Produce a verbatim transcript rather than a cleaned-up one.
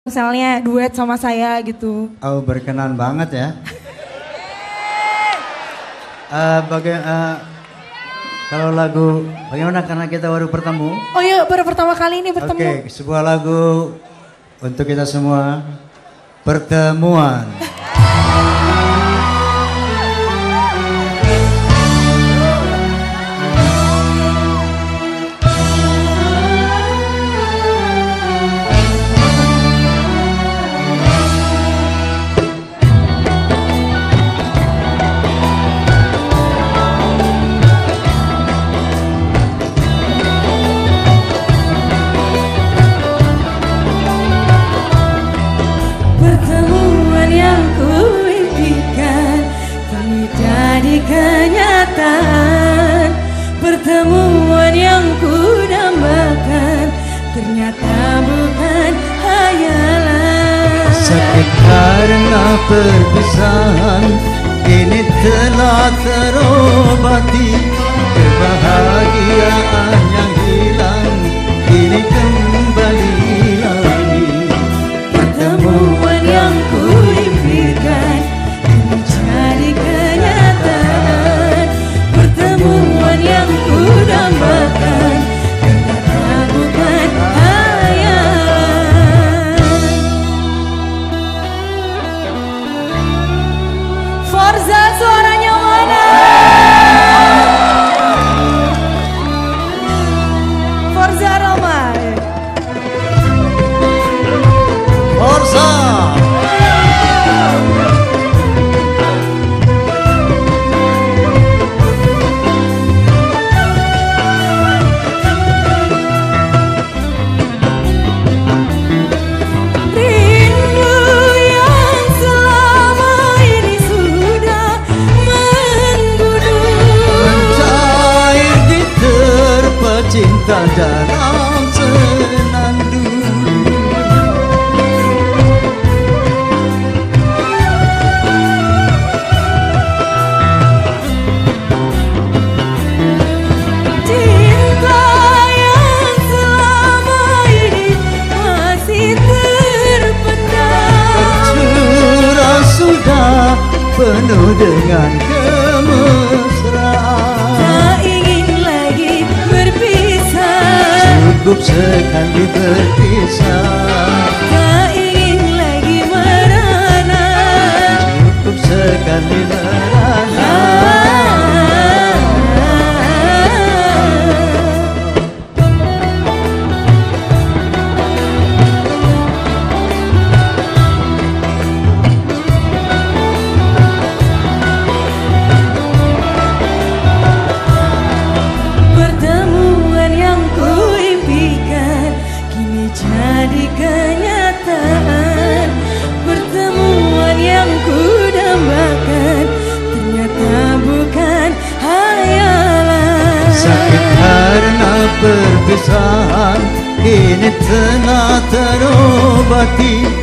misalnya duet sama saya gitu. Oh, berkenan banget ya. uh, baga uh, kalau lagu bagaimana karena kita baru bertemu? Oh iya, baru pertama kali ini bertemu. Oke, okay, sebuah lagu untuk kita semua, Pertemuan. Kenyataan pertemuan yang ku dambakan ternyata bukan hayalan. Sakit karena perpisahan kini telah terobati, kebahagiaan yang hilang kini kembali lagi. Pertemuan yang ku impikan kini jadi kenyataan, pertemuan yang ku dambakan ternyata bukan hayalan. Forza, suaranya mana? Forza Roma. Forza. Cinta dalam senandung, cinta yang selama ini masih terpendam, tercurah sudah penuh dengan kemesraan. tak ingin lagi berpisah, Cukup sekali berpisah, tak ingin lagi merana, cukup sekali merana. Pertemuan yang ku impikan kini jadi kenyataan, pertemuan yang ku dambakan ternyata bukan hayalan. Sakit karena perpisahan kini telah terobati,